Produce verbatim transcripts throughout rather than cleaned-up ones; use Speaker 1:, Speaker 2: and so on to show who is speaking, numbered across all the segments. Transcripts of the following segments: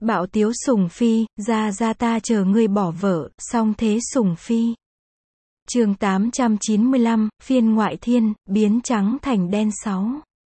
Speaker 1: Bạo tiếu Sùng Phi, ra ra ta chờ ngươi bỏ vợ, song thế Sùng Phi. Chương tám trăm chín mươi lăm, phiên ngoại thiên, biến trắng thành đen sáu.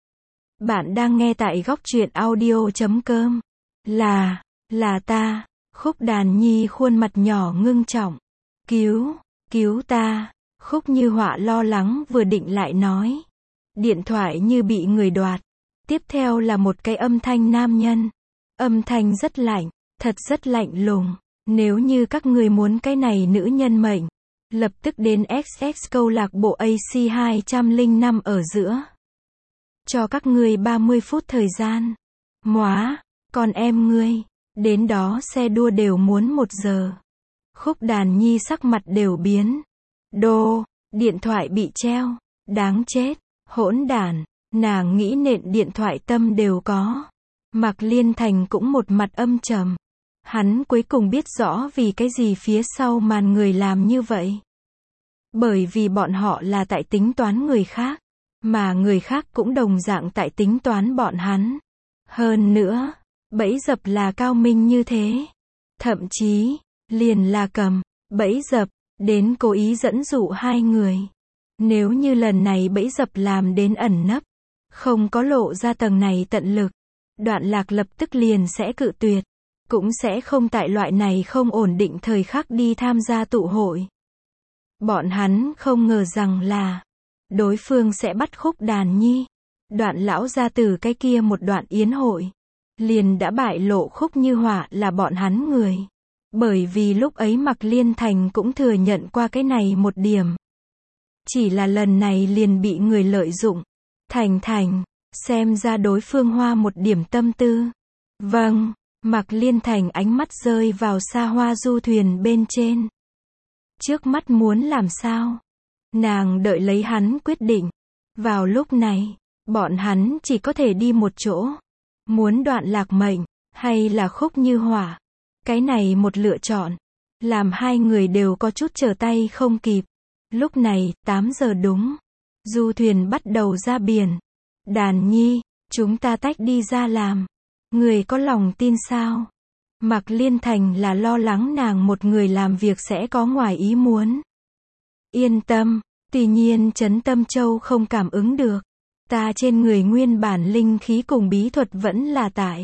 Speaker 1: Bạn đang nghe tại góc truyện audio chấm com. Là, là ta. Khúc Đàn Nhi khuôn mặt nhỏ ngưng trọng. Cứu, cứu ta. Khúc Như Họa lo lắng vừa định lại nói. Điện thoại như bị người đoạt. Tiếp theo là một cái âm thanh nam nhân. Âm thanh rất lạnh, thật rất lạnh lùng. Nếu như các người muốn cái này nữ nhân mệnh, lập tức đến ích ích câu lạc bộ a xê hai không năm ở giữa. Cho các ngươi ba mươi phút thời gian. Móa, còn em ngươi, đến đó xe đua đều muốn một giờ. Khúc Đàn Nhi sắc mặt đều biến. Đô, điện thoại bị treo, đáng chết, hỗn đản, nàng nghĩ nện điện thoại tâm đều có. Mạc Liên Thành cũng một mặt âm trầm. Hắn cuối cùng biết rõ vì cái gì phía sau màn người làm như vậy. Bởi vì bọn họ là tại tính toán người khác, mà người khác cũng đồng dạng tại tính toán bọn hắn. Hơn nữa, bẫy dập là cao minh như thế. Thậm chí, liền là cầm, bẫy dập, đến cố ý dẫn dụ hai người. Nếu như lần này bẫy dập làm đến ẩn nấp, không có lộ ra tầng này tận lực, Đoạn Lạc lập tức liền sẽ cự tuyệt, cũng sẽ không tại loại này không ổn định thời khắc đi tham gia tụ hội. Bọn hắn không ngờ rằng là đối phương sẽ bắt Khúc Đàn Nhi. Đoạn lão ra từ cái kia một đoạn yến hội, liền đã bại lộ Khúc Như Họa là bọn hắn người. Bởi vì lúc ấy Mạc Liên Thành cũng thừa nhận qua cái này một điểm. Chỉ là lần này liền bị người lợi dụng. Thành Thành, xem ra đối phương hoa một điểm tâm tư. Vâng, Mạc Liên Thành ánh mắt rơi vào xa hoa du thuyền bên trên. Trước mắt muốn làm sao? Nàng đợi lấy hắn quyết định. Vào lúc này, bọn hắn chỉ có thể đi một chỗ. Muốn Đoạn Lạc mệnh, hay là Khúc Như Họa? Cái này một lựa chọn, làm hai người đều có chút trở tay không kịp. Lúc này, tám giờ đúng. Du thuyền bắt đầu ra biển. Đàn Nhi, chúng ta tách đi ra làm. Người có lòng tin sao? Mạc Liên Thành là lo lắng nàng một người làm việc sẽ có ngoài ý muốn. Yên tâm, tuy nhiên Trấn Tâm Châu không cảm ứng được. Ta trên người nguyên bản linh khí cùng bí thuật vẫn là tại.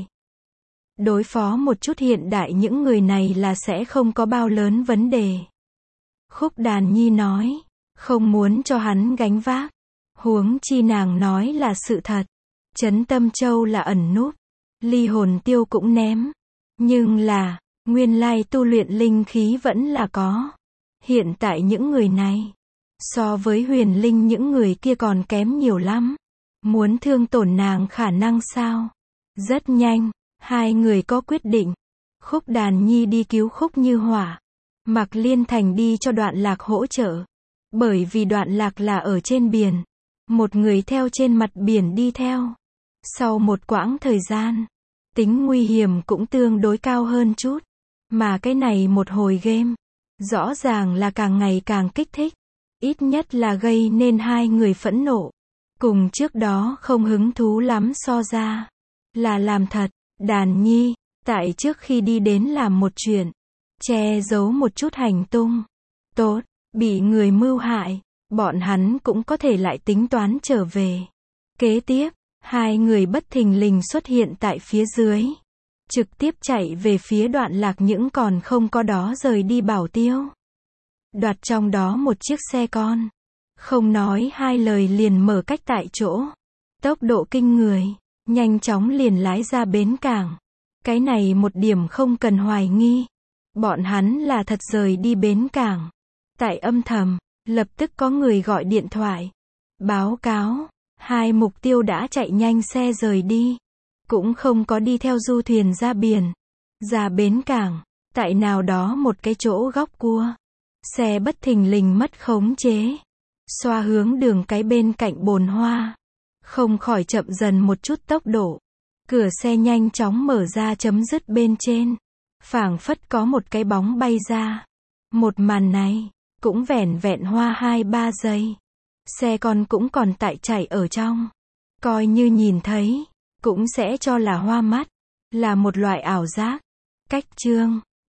Speaker 1: Đối phó một chút hiện đại những người này là sẽ không có bao lớn vấn đề. Khúc Đàn Nhi nói, không muốn cho hắn gánh vác. Huống chi nàng nói là sự thật. Trấn Tâm Châu là ẩn núp. Ly hồn tiêu cũng ném. Nhưng là, nguyên lai tu luyện linh khí vẫn là có. Hiện tại những người này, so với huyền linh những người kia còn kém nhiều lắm. Muốn thương tổn nàng khả năng sao? Rất nhanh, hai người có quyết định. Khúc Đàn Nhi đi cứu Khúc Như Họa. Mạc Liên Thành đi cho Đoạn Lạc hỗ trợ. Bởi vì Đoạn Lạc là ở trên biển. Một người theo trên mặt biển đi theo. Sau một quãng thời gian, tính nguy hiểm cũng tương đối cao hơn chút. Mà cái này một hồi game, rõ ràng là càng ngày càng kích thích. Ít nhất là gây nên hai người phẫn nộ. Cùng trước đó không hứng thú lắm so ra. Là làm thật, Đàn Nhi, tại trước khi đi đến làm một chuyện. Che giấu một chút hành tung. Tốt, bị người mưu hại. Bọn hắn cũng có thể lại tính toán trở về. Kế tiếp, hai người bất thình lình xuất hiện tại phía dưới. Trực tiếp chạy về phía Đoạn Lạc những còn không có đó rời đi bảo tiêu. Đoạt trong đó một chiếc xe con. Không nói hai lời liền mở cách tại chỗ. Tốc độ kinh người, nhanh chóng liền lái ra bến cảng. Cái này một điểm không cần hoài nghi. Bọn hắn là thật rời đi bến cảng. Tại âm thầm, lập tức có người gọi điện thoại. Báo cáo, hai mục tiêu đã chạy nhanh xe rời đi. Cũng không có đi theo du thuyền ra biển. Ra bến cảng, tại nào đó một cái chỗ góc cua. Xe bất thình lình mất khống chế. Xoa hướng đường cái bên cạnh bồn hoa. Không khỏi chậm dần một chút tốc độ. Cửa xe nhanh chóng mở ra chấm dứt bên trên. Phảng phất có một cái bóng bay ra. Một màn này, cũng vẻn vẹn hoa hai ba giây. Xe con cũng còn tại chạy ở trong. Coi như nhìn thấy, cũng sẽ cho là hoa mắt. Là một loại ảo giác. Cách chương